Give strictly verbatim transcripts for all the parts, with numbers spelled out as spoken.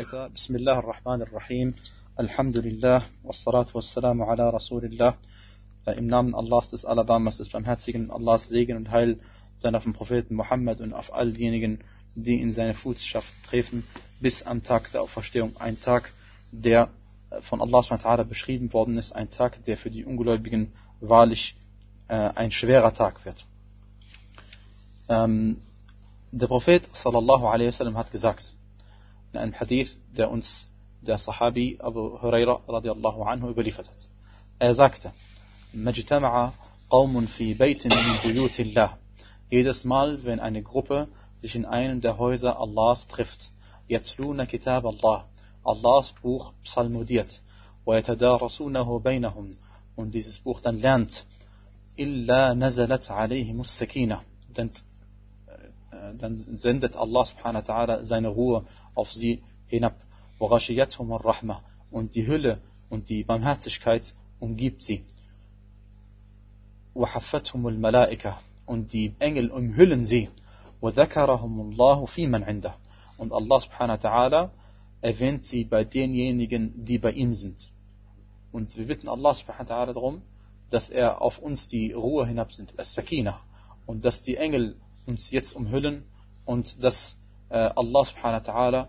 Bismillah ar-Rahman ar-Rahim. Alhamdulillah. Wassalatu wassalamu ala Rasulillah. Im Namen Allahs, des Alabamas, des Barmherzigen, Allahs Segen und Heil sein auf den Propheten Muhammad und auf all diejenigen, die in seine Fußstapfen treten, bis am Tag der Auferstehung. Ein Tag, der von Allah subhanahu wa ta'ala beschrieben worden ist, ein Tag, der für die Ungläubigen wahrlich äh, ein schwerer Tag wird. Ähm, der Prophet sallallahu alaihi wasallam hat gesagt, in einem Hadith, der uns der Sahabi Abu Huraira radiallahu anhu überliefert hat. Er sagte, Majtama'a qawmun fi baytin min buyutillah. Jedes Mal, wenn eine Gruppe sich in einem der Häuser Allahs trifft, yatluna kitab Allah, Allahs Buch psalmodiert, wa yatadarasunahu bainahum, und dieses Buch dann lernt, illa nazalat alayhimus sakina, denn dann sendet Allah subhanahu wa ta'ala seine Ruhe auf sie hinab. وَغَشِيَتْهُمُ الرَّحْمَةُ, und die Hülle und die Barmherzigkeit umgibt sie. وَحَفَّتْهُمُ الْمَلَائِكَةُ, und die Engel umhüllen sie. وَذَكَرَهُمُ اللَّهُ فِي مَنْ عِنْدَهُ, und Allah subhanahu wa ta'ala erwähnt sie bei denjenigen, die bei ihm sind. Und wir bitten Allah subhanahu wa ta'ala darum, dass er auf uns die Ruhe hinabsendet, as-Sakina, und dass die Engel uns jetzt umhüllen und dass äh, Allah subhanahu wa ta'ala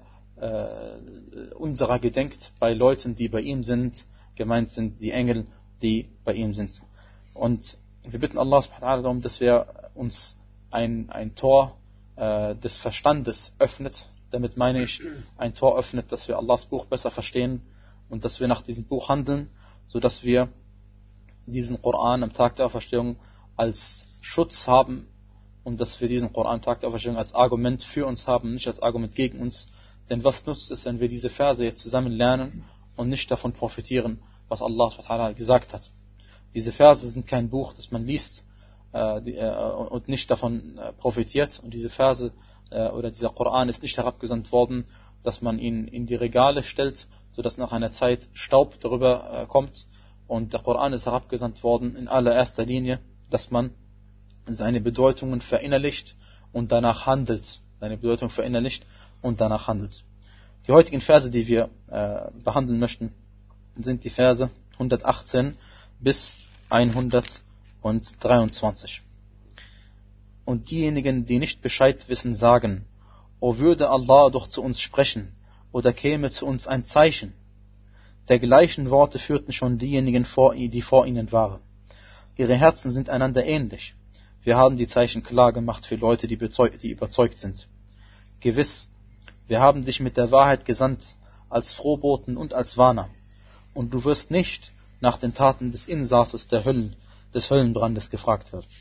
äh, unserer gedenkt bei Leuten, die bei ihm sind. Gemeint sind die Engel, die bei ihm sind. Und wir bitten Allah subhanahu wa ta'ala darum, dass wir uns ein, ein Tor äh, des Verstandes öffnet. Damit meine ich, ein Tor öffnet, dass wir Allahs Buch besser verstehen und dass wir nach diesem Buch handeln, sodass wir diesen Koran am Tag der Auferstehung als Schutz haben und dass wir diesen Koran am Tag der Auferstehung als Argument für uns haben, nicht als Argument gegen uns. Denn was nutzt es, wenn wir diese Verse jetzt zusammen lernen und nicht davon profitieren, was Allah subhanahu wa ta'ala gesagt hat? Diese Verse sind kein Buch, das man liest äh, die, äh, und nicht davon äh, profitiert. Und diese Verse äh, oder dieser Koran ist nicht herabgesandt worden, dass man ihn in die Regale stellt, sodass nach einer Zeit Staub darüber äh, kommt. Und der Koran ist herabgesandt worden in allererster Linie, dass man seine Bedeutungen verinnerlicht und danach handelt. Seine Bedeutung verinnerlicht und danach handelt. Die heutigen Verse, die wir äh, behandeln möchten, sind die Verse hundertachtzehn bis hundertdreiundzwanzig. Und diejenigen, die nicht Bescheid wissen, sagen, O würde Allah doch zu uns sprechen, oder käme zu uns ein Zeichen. Dergleichen Worte führten schon diejenigen vor, die vor ihnen waren. Ihre Herzen sind einander ähnlich. Wir haben die Zeichen klar gemacht für Leute, die, bezeug- die überzeugt sind. Gewiss, wir haben dich mit der Wahrheit gesandt, als Frohboten und als Warner. Und du wirst nicht nach den Taten des Insasses der Höllen, des Höllenbrandes gefragt werden.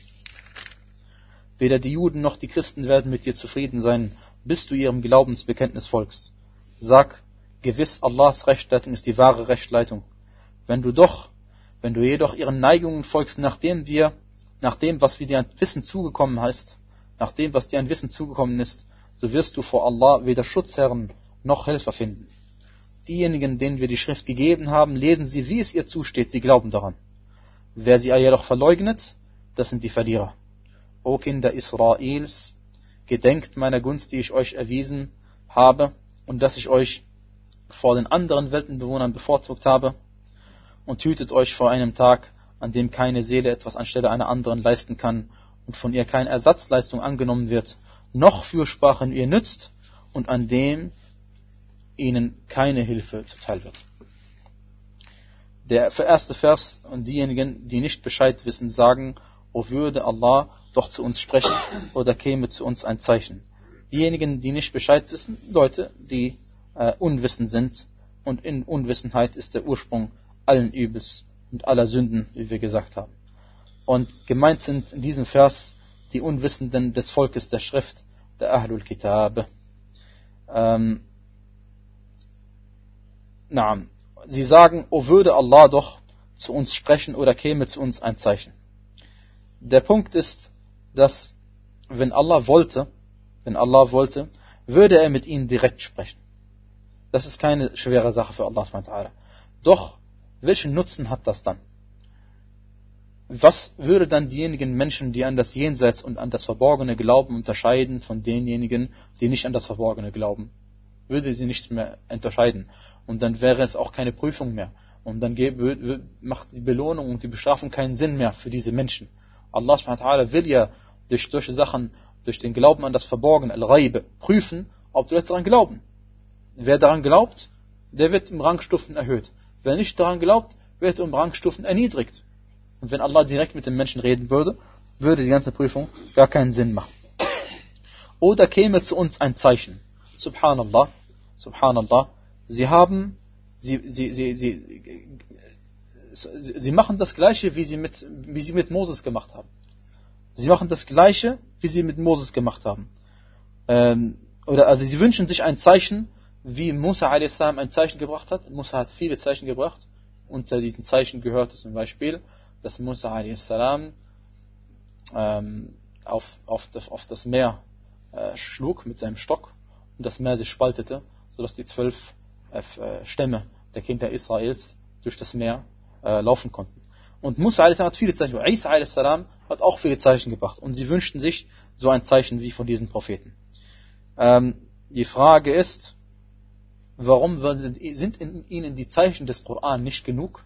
Weder die Juden noch die Christen werden mit dir zufrieden sein, bis du ihrem Glaubensbekenntnis folgst. Sag, gewiss, Allahs Rechtsleitung ist die wahre Rechtsleitung. Wenn du doch, wenn du jedoch ihren Neigungen folgst, nachdem wir nach dem, was dir an Wissen zugekommen ist, nach dem, was dir an Wissen zugekommen ist, so wirst du vor Allah weder Schutzherren noch Helfer finden. Diejenigen, denen wir die Schrift gegeben haben, lesen sie, wie es ihr zusteht, sie glauben daran. Wer sie jedoch verleugnet, das sind die Verlierer. O Kinder Israels, gedenkt meiner Gunst, die ich euch erwiesen habe, und dass ich euch vor den anderen Weltenbewohnern bevorzugt habe, und hütet euch vor einem Tag, an dem keine Seele etwas anstelle einer anderen leisten kann und von ihr keine Ersatzleistung angenommen wird, noch Fürsprachen ihr nützt und an dem ihnen keine Hilfe zuteil wird. Der erste Vers, und diejenigen, die nicht Bescheid wissen, sagen, O würde Allah doch zu uns sprechen oder käme zu uns ein Zeichen. Diejenigen, die nicht Bescheid wissen, Leute, die äh, unwissend sind, und in Unwissenheit ist der Ursprung allen Übels und aller Sünden, wie wir gesagt haben. Und gemeint sind in diesem Vers die Unwissenden des Volkes der Schrift, der Ahlul Kitab. Ähm, na, sie sagen, O würde Allah doch zu uns sprechen oder käme zu uns ein Zeichen. Der Punkt ist, dass wenn Allah wollte, wenn Allah wollte, würde er mit ihnen direkt sprechen. Das ist keine schwere Sache für Allah subhanahu wa ta'ala. Doch welchen Nutzen hat das dann? Was würde dann diejenigen Menschen, die an das Jenseits und an das Verborgene glauben, unterscheiden von denjenigen, die nicht an das Verborgene glauben? würde sie nichts mehr unterscheiden. Und dann wäre es auch keine Prüfung mehr. Und dann gäbe, macht die Belohnung und die Bestrafung keinen Sinn mehr für diese Menschen. Allah subhanahu wa ta'ala will ja durch solche Sachen, durch den Glauben an das Verborgene, Al-Ghaib, prüfen, ob die Leute daran glauben. Wer daran glaubt, der wird im Rangstufen erhöht. Wer nicht daran glaubt, wird im Rangstufen erniedrigt. Und wenn Allah direkt mit den Menschen reden würde, würde die ganze Prüfung gar keinen Sinn machen. Oder käme zu uns ein Zeichen. Subhanallah, Subhanallah, sie haben, sie, sie, sie, sie, sie, sie machen das Gleiche, wie sie mit, wie sie mit Moses gemacht haben. Sie machen das Gleiche, wie sie mit Moses gemacht haben. Ähm, oder also sie wünschen sich ein Zeichen, wie Musa a s. ein Zeichen gebracht hat. Musa hat viele Zeichen gebracht. Unter diesen Zeichen gehörte zum Beispiel, dass Musa a s. Ähm, auf, auf, das, auf das Meer äh, schlug mit seinem Stock und das Meer sich spaltete, sodass die zwölf äh, Stämme der Kinder Israels durch das Meer äh, laufen konnten. Und Musa a s. hat viele Zeichen, Isa a s. hat auch viele Zeichen gebracht. Und sie wünschten sich so ein Zeichen wie von diesen Propheten. Ähm, die Frage ist, warum sind in ihnen die Zeichen des Koran nicht genug?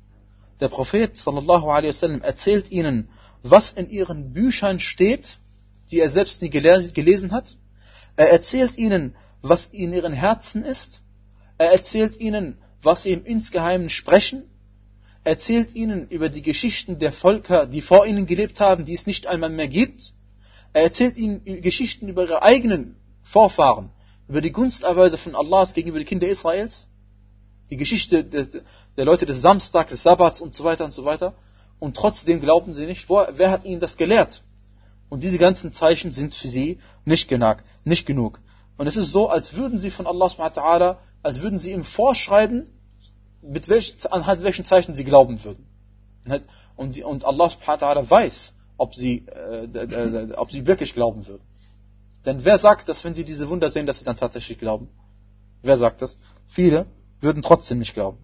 Der Prophet sallallahu alaihi wasallam erzählt ihnen, was in ihren Büchern steht, die er selbst nie gelesen hat. Er erzählt ihnen, was in ihren Herzen ist. Er erzählt ihnen, was sie im Insgeheimen sprechen. Er erzählt ihnen über die Geschichten der Völker, die vor ihnen gelebt haben, die es nicht einmal mehr gibt. Er erzählt ihnen Geschichten über ihre eigenen Vorfahren, über die Gunsterweise von Allahs gegenüber den Kindern Israels, die Geschichte der, der Leute des Samstags, des Sabbats und so weiter und so weiter. Und trotzdem glauben sie nicht. Wo, wer hat ihnen das gelehrt? Und diese ganzen Zeichen sind für sie nicht genug. Nicht genug. Und es ist so, als würden sie von Allah subhanahu wa ta'ala, als würden sie ihm vorschreiben, mit welchen, anhand welchen Zeichen sie glauben würden. Und, die, und Allah subhanahu wa ta'ala weiß, ob sie, äh, äh, ob sie wirklich glauben würden. Denn wer sagt, dass wenn sie diese Wunder sehen, dass sie dann tatsächlich glauben? Wer sagt das? Viele würden trotzdem nicht glauben.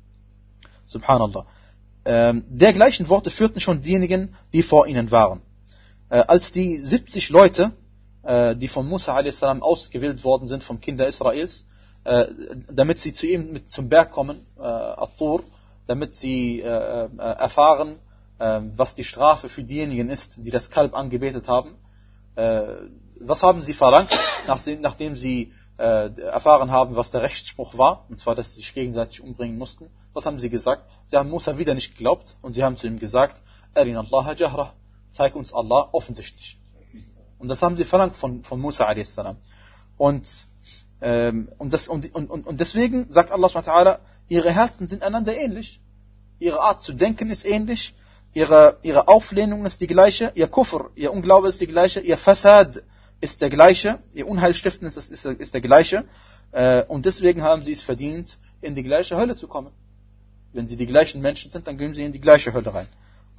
Subhanallah. Ähm, dergleichen Worte führten schon diejenigen, die vor ihnen waren. Äh, als die siebzig Leute, äh, die von Musa a s. ausgewählt worden sind, vom Kinder Israels, äh, damit sie zu ihm mit zum Berg kommen, äh, At-Tur, damit sie äh, äh, erfahren, äh, was die Strafe für diejenigen ist, die das Kalb angebetet haben. Äh, was haben sie verlangt, nachdem, nachdem sie äh, erfahren haben, was der Rechtsspruch war, und zwar, dass sie sich gegenseitig umbringen mussten? Was haben sie gesagt? Sie haben Musa wieder nicht geglaubt und sie haben zu ihm gesagt, Arin Allah jahra, zeig uns Allah offensichtlich. Und das haben sie verlangt von, von Musa a s. Und, ähm, und, das, und, und, und deswegen sagt Allah subhanahu wa ta'ala, ihre Herzen sind einander ähnlich. Ihre Art zu denken ist ähnlich. Ihre, ihre Auflehnung ist die gleiche. Ihr Kufr, ihr Unglaube ist die gleiche. Ihr Fasad ist der gleiche. Ihr Unheilstiften ist, ist, ist der gleiche. Äh, und deswegen haben sie es verdient, in die gleiche Hölle zu kommen. Wenn sie die gleichen Menschen sind, dann gehen sie in die gleiche Hölle rein.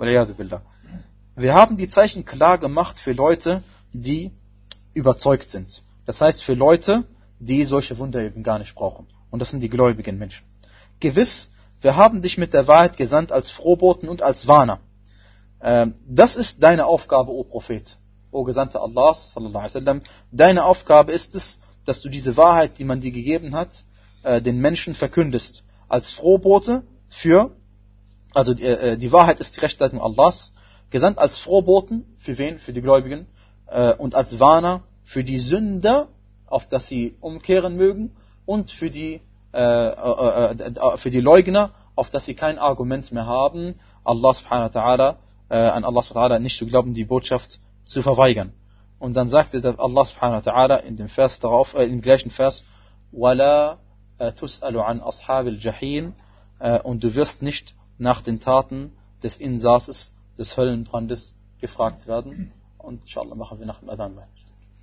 Wir haben die Zeichen klar gemacht für Leute, die überzeugt sind. Das heißt für Leute, die solche Wunder eben gar nicht brauchen. Und das sind die gläubigen Menschen. Gewiss, wir haben dich mit der Wahrheit gesandt als Frohboten und als Warner. Ähm, das ist deine Aufgabe, o Prophet, o Gesandter Allahs, sallallahu alaihi wasallam. Deine Aufgabe ist es, dass du diese Wahrheit, die man dir gegeben hat, äh, den Menschen verkündest. Als Frohbote für, also die, äh, die Wahrheit ist die Rechtsleitung Allahs, gesandt als Frohboten, für wen? Für die Gläubigen, äh, und als Warner für die Sünder, auf dass sie umkehren mögen, und für die, äh, äh, äh, für die Leugner, auf dass sie kein Argument mehr haben, Allah subhanahu wa ta'ala, äh, an Allah subhanahu wa ta'ala nicht zu glauben, die Botschaft zu verweigern. Und dann sagte Allah subhanahu wa ta'ala in dem Vers darauf, äh, im gleichen Vers, وَلَا تُسْأَلُ عَنْ أَصْحَابِ الْجَحِيمِ, und du wirst nicht nach den Taten des Insasses des Höllenbrandes gefragt werden. Und inshallah machen wir nach dem Adhan weiter.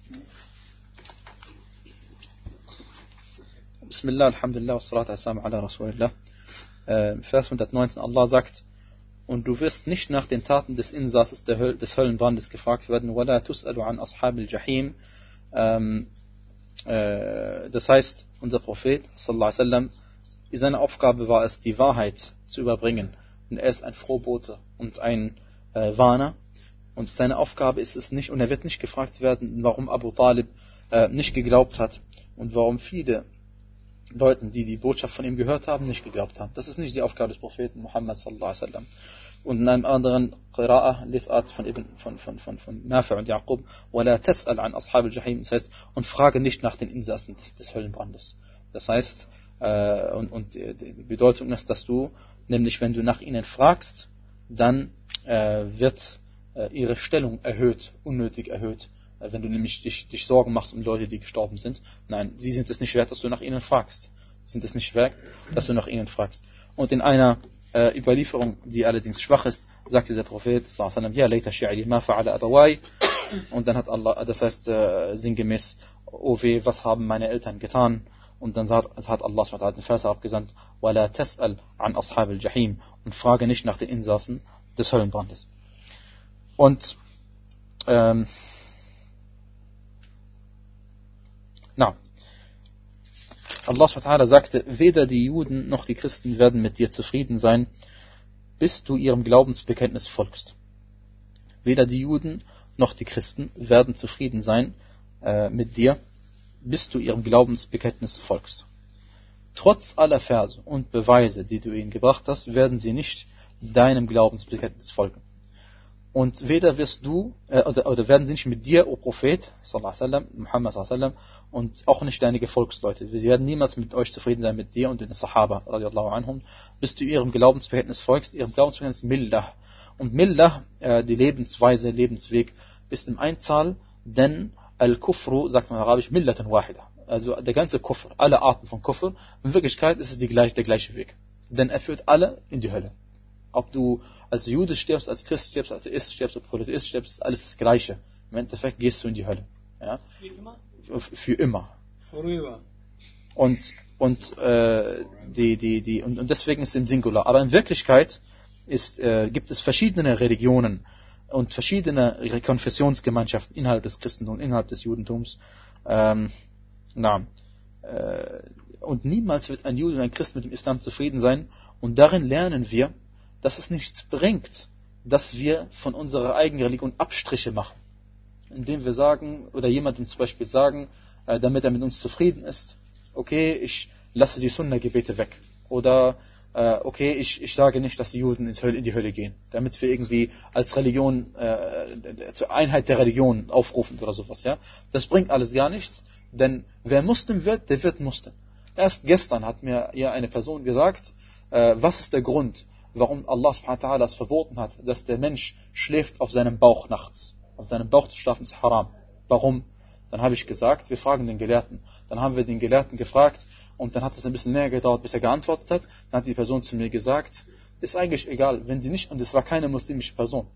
Bismillah, Alhamdulillah, wassalatu wassalamu ala Rasulillah. Vers hundertneunzehn, Allah sagt, und du wirst nicht nach den Taten des Insasses des Höllenbrandes gefragt werden. وَلَا تُسْأَلُ عَنْ أَصْحَابِ الْجَحِيمِ. Das heißt, unser Prophet, sallallahu alaihi wasallam, seine Aufgabe war es, die Wahrheit zu überbringen. Und er ist ein Frohbote und ein äh, Warner. Und seine Aufgabe ist es nicht, und er wird nicht gefragt werden, warum Abu Talib äh, nicht geglaubt hat und warum viele Leuten, die die Botschaft von ihm gehört haben, nicht geglaubt haben. Das ist nicht die Aufgabe des Propheten Muhammad sallallahu alaihi wasallam. Und in einem anderen Qira'ah, Lesart von Ibn, von, von, von, von Nafi' und Yaqub, وَلَا تَسْأَلْ عَنْ أَصْحَابِ الْجَحِيمِ, das heißt, und frage nicht nach den Insassen des, des Höllenbrandes. Das heißt, äh, und, und die Bedeutung ist, dass du, nämlich wenn du nach ihnen fragst, dann äh, wird äh, ihre Stellung erhöht, unnötig erhöht, äh, wenn du nämlich dich, dich Sorgen machst um Leute, die gestorben sind. Nein, sie sind es nicht wert, dass du nach ihnen fragst. Sie sind es nicht wert, dass du nach ihnen fragst. Und in einer äh, Überlieferung, die allerdings schwach ist, sagte der Prophet sallallahu alaihi wasallam, ja, leita shi'ri ma fa'ala abawai. Und dann hat Allah, das heißt äh, sinngemäß, oh weh, was haben meine Eltern getan? Und dann hat, hat Allah subhanahu wa ta'ala den Vers abgesandt, وَلَا تَسْأَلْ عَنْ أَصْحَابِ الْجَحِيمِ, und frage nicht nach den Insassen des Höllenbrandes. Und ähm, na, Allah subhanahu wa ta'ala sagte, weder die Juden noch die Christen werden mit dir zufrieden sein, bis du ihrem Glaubensbekenntnis folgst. Weder die Juden noch die Christen werden zufrieden sein äh, mit dir, bis du ihrem Glaubensbekenntnis folgst. Trotz aller Verse und Beweise, die du ihnen gebracht hast, werden sie nicht deinem Glaubensbekenntnis folgen. Und weder wirst du, äh, oder, oder werden sie nicht mit dir, o Prophet, sallallahu alaihi wasallam, Muhammad sallallahu alaihi wasallam, und auch nicht deine Gefolgsleute. Sie werden niemals mit euch zufrieden sein, mit dir und den Sahaba, radiallahu anhum, bis du ihrem Glaubensbekenntnis folgst, ihrem Glaubensbekenntnis Millah. Und Millah, äh, die Lebensweise, Lebensweg, ist im Einzahl, denn Al-Kufru, sagt man in Arabisch, Millatan wahida. Also der ganze Kufr, alle Arten von Kufr, in Wirklichkeit ist es die gleich, der gleiche Weg. Denn er führt alle in die Hölle. Ob du als Jude stirbst, als Christ stirbst, als Atheist stirbst, als Polytheist stirbst, ist alles das Gleiche. Im Endeffekt gehst du in die Hölle. Ja? Für immer? Für, für immer. Forever. Und, und, äh, die, die, die, und, und deswegen ist es im Singular. Aber in Wirklichkeit ist, äh, gibt es verschiedene Religionen und verschiedene Konfessionsgemeinschaften innerhalb des Christentums, innerhalb des Judentums. Ähm, na, äh, und niemals wird ein Jude und ein Christ mit dem Islam zufrieden sein. Und darin lernen wir, dass es nichts bringt, dass wir von unserer eigenen Religion Abstriche machen. Indem wir sagen, oder jemandem zum Beispiel sagen, äh, damit er mit uns zufrieden ist, okay, ich lasse die Sunna-Gebete weg. Oder, äh, okay, ich, ich sage nicht, dass die Juden ins Hölle, in die Hölle gehen. Damit wir irgendwie als Religion, äh, zur Einheit der Religion aufrufen oder sowas. Ja? Das bringt alles gar nichts, denn wer Muslim wird, der wird Muslim. Erst gestern hat mir hier eine Person gesagt, äh, was ist der Grund, warum Allah subhanahu wa ta'ala es verboten hat, dass der Mensch schläft auf seinem Bauch nachts. Auf seinem Bauch zu schlafen ist haram. Warum? Dann habe ich gesagt, wir fragen den Gelehrten. Dann haben wir den Gelehrten gefragt und dann hat es ein bisschen länger gedauert, bis er geantwortet hat. Dann hat die Person zu mir gesagt, ist eigentlich egal, wenn sie nicht, und es war keine muslimische Person,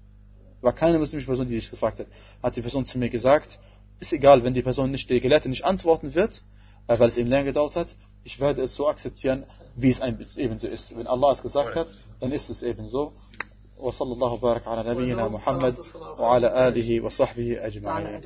war keine muslimische Person, die dich gefragt hat, hat die Person zu mir gesagt, ist egal, wenn die Person nicht, der Gelehrte nicht antworten wird, weil es eben länger gedauert hat, ich werde es so akzeptieren, wie es eben so ist. Wenn Allah es gesagt hat, dann ist es eben so. وصلى الله وبارك على نبينا محمد وعلى آله وصحبه أجمعين.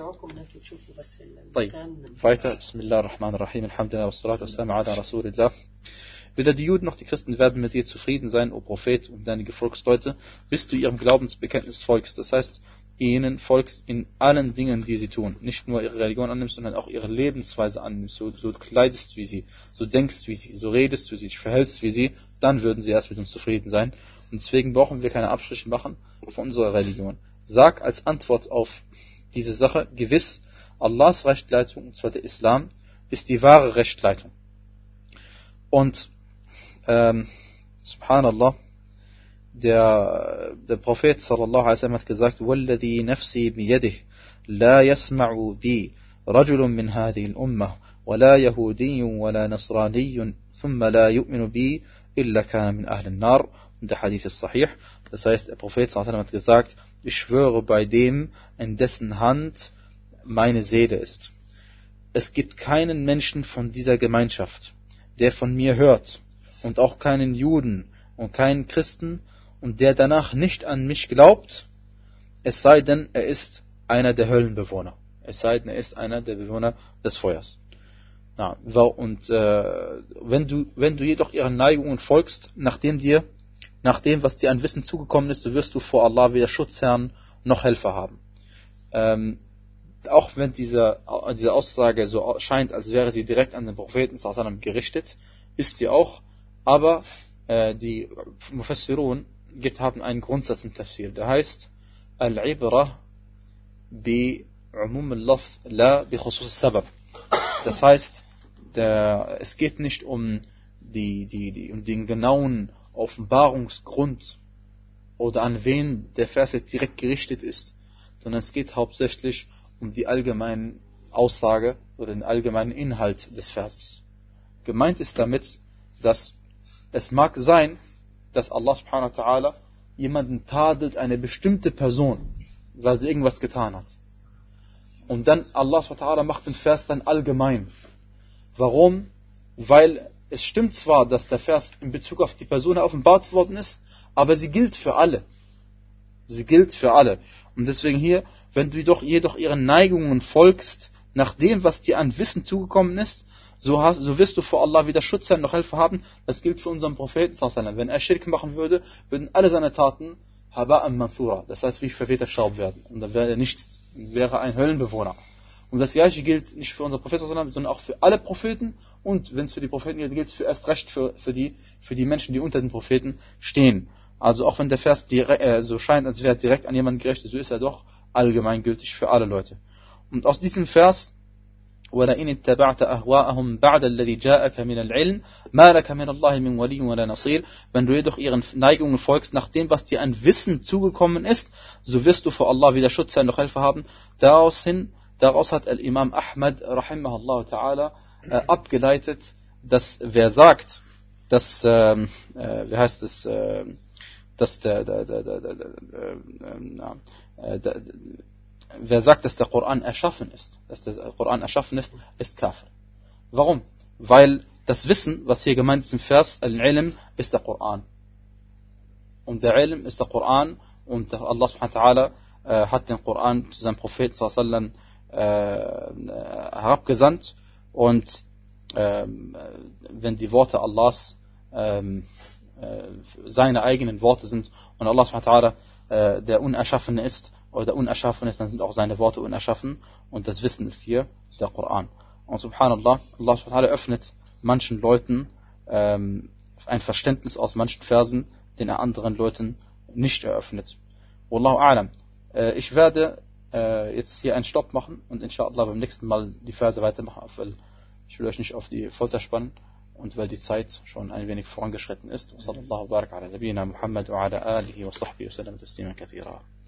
طيب, weiter. بسم الله الرحمن الرحيم. الحمد لله والصلاة والسلام على رسول الله. Weder die Juden noch die Christen werden mit dir zufrieden sein, o Prophet und deine Gefolgsleute, bis du ihrem Glaubensbekenntnis folgst. Das heißt, ihnen folgst in allen Dingen, die sie tun. Nicht nur ihre Religion annimmst, sondern auch ihre Lebensweise annimmst. So, so kleidest wie sie, so denkst wie sie, so redest wie sie, dich verhältst wie sie, dann würden sie erst mit uns zufrieden sein. Und deswegen brauchen wir keine Abstriche machen von unserer Religion. Sag als Antwort auf diese Sache, gewiss, Allahs Rechtleitung, und zwar der Islam, ist die wahre Rechtleitung. Und, ähm, subhanallah, Der, der Prophet sallallahu alaihi wasallam hat gesagt, وَالَّذِي نَفْسِي بِيَدِهِ لَا يَسْمَعُ بِي رَجُلٌ مِّنْ هَذِهِ الْأُمَّةِ وَلَا يَهُودِيٌّ وَلَا نَصْرَانِيٌّ ثُمَّ لَا يُؤْمِنُ بِي إِلَّا كَانَ مِنْ أَهْلِ النَّارِ. Und der Hadith ist sahih. Das heißt, der Prophet sallallahu alaihi wasallam hat gesagt, ich schwöre bei dem, in dessen Hand meine Seele ist. Es gibt keinen Menschen von dieser Gemeinschaft, der von mir hört, und auch keinen Juden und keinen Christen, und der danach nicht an mich glaubt, es sei denn, er ist einer der Höllenbewohner. Es sei denn, er ist einer der Bewohner des Feuers. Na, und äh, wenn du, wenn du jedoch ihren Neigungen folgst, nachdem dir, nach dem, was dir an Wissen zugekommen ist, so wirst du vor Allah weder Schutzherrn noch Helfer haben. Ähm, auch wenn diese, diese Aussage so scheint, als wäre sie direkt an den Propheten sallallahu alaihi wasallam gerichtet, ist sie auch, aber äh, die Mufassirun gibt, haben einen Grundsatz im Tafsir, der heißt Al-Ibrah bi umum al-Lafz la bi khusus al-Sabab. Das heißt, der, es geht nicht um, die, die, die, um den genauen Offenbarungsgrund oder an wen der Vers jetzt direkt gerichtet ist, sondern es geht hauptsächlich um die allgemeine Aussage oder den allgemeinen Inhalt des Verses. Gemeint ist damit, dass es mag sein, dass Allah subhanahu wa ta'ala jemanden tadelt, eine bestimmte Person, weil sie irgendwas getan hat. Und dann Allah subhanahu wa ta'ala macht den Vers dann allgemein. Warum? Weil es stimmt zwar, dass der Vers in Bezug auf die Person offenbart worden ist, aber sie gilt für alle. Sie gilt für alle. Und deswegen hier, wenn du jedoch, jedoch ihren Neigungen folgst, nach dem, was dir an Wissen zugekommen ist, so, hast, so wirst du vor Allah weder Schutz sein noch Hilfe haben. Das gilt für unseren Propheten. Wenn er Schirk machen würde, würden alle seine Taten haba'an manthura, das heißt wie verwehter Staub werden. Und dann wäre er nichts, wäre ein Höllenbewohner. Und das Gleiche gilt nicht für unseren Propheten, sondern auch für alle Propheten. Und wenn es für die Propheten gilt, gilt es für erst recht für, für, die, für die Menschen, die unter den Propheten stehen. Also auch wenn der Vers direkt, äh, so scheint, als wäre er direkt an jemanden gerichtet, so ist er doch allgemeingültig für alle Leute. Und aus diesem Vers, وَلَئِنِ اتَّبَعْتَ أَهْوَاءَهُمْ بَعْدَ الَّذِي جَاءَكَ مِنَ الْعِلْمِ مَا لَكَ مِنَ اللَّهِ مِنْ وَلِيٍّ وَلَا نَصِيرٍ. Wenn du jedoch ihren Neigungen folgst, nach dem, was dir an Wissen zugekommen ist, so wirst du vor Allah weder Schutz sein noch Hilfe haben. Daraus hin, daraus hat Al-Imam Ahmad, rahimahullah ta'ala, äh, abgeleitet, dass wer sagt, dass, ähm, äh, wie heißt es, äh, dass der, der, der, der, der, der, der, der, der wer sagt, dass der Koran erschaffen ist, dass der Koran erschaffen ist, ist Kafir. Warum? Weil das Wissen, was hier gemeint ist im Vers, Al-Ilm, ist der Koran. Und der Ilm ist der Koran und Allah subhanahu wa ta'ala äh, hat den Koran zu seinem Propheten sallallahu alaihi wasallam äh, herabgesandt und äh, wenn die Worte Allahs äh, seine eigenen Worte sind und Allah subhanahu wa ta'ala äh, der Unerschaffene ist, oder unerschaffen ist, dann sind auch seine Worte unerschaffen und das Wissen ist hier der Koran. Und subhanallah, Allah subhanahu wa ta'ala öffnet manchen Leuten ähm, ein Verständnis aus manchen Versen, den er anderen Leuten nicht eröffnet. Wallahu a'lam. Äh, ich werde äh, jetzt hier einen Stopp machen und inshallah beim nächsten Mal die Verse weitermachen, weil ich will euch nicht auf die Folter spannen und weil die Zeit schon ein wenig vorangeschritten ist. Sallallahu barak ala nabiyina Muhammad wa ala alihi wa sahbihi wa sallam taslima kathira.